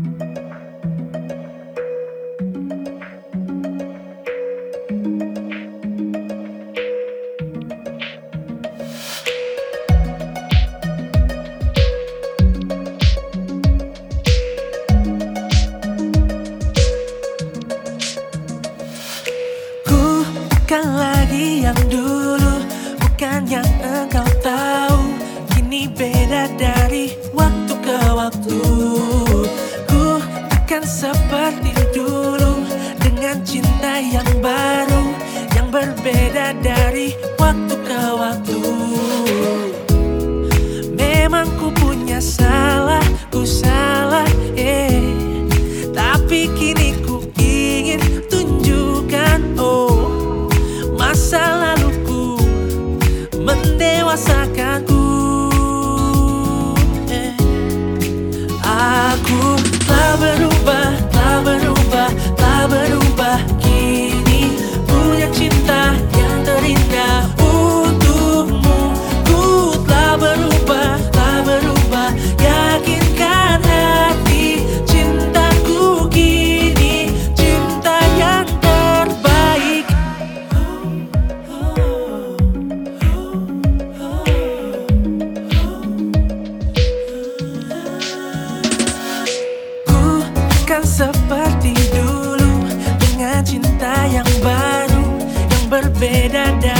Bukan lagi yang dulu, bukan yang engkau tahu. Kini beda dari waktu ke waktu. Ku bukan seperti dulu, dengan cinta yang baru, yang berbeda dari waktu ke waktu. Memang ku punya salah, ku salah, tapi kini ku ingin tunjukkan, masa laluku mendewasakanku. Aku telah berubah, telah berubah, telah berubah. Kini punya cinta yang terindah untukmu. Ku telah berubah, telah berubah. Yakinkan hati, cintaku kini cinta yang terbaik. Bukan seperti dulu, dengan cinta yang baru, yang berbeda dari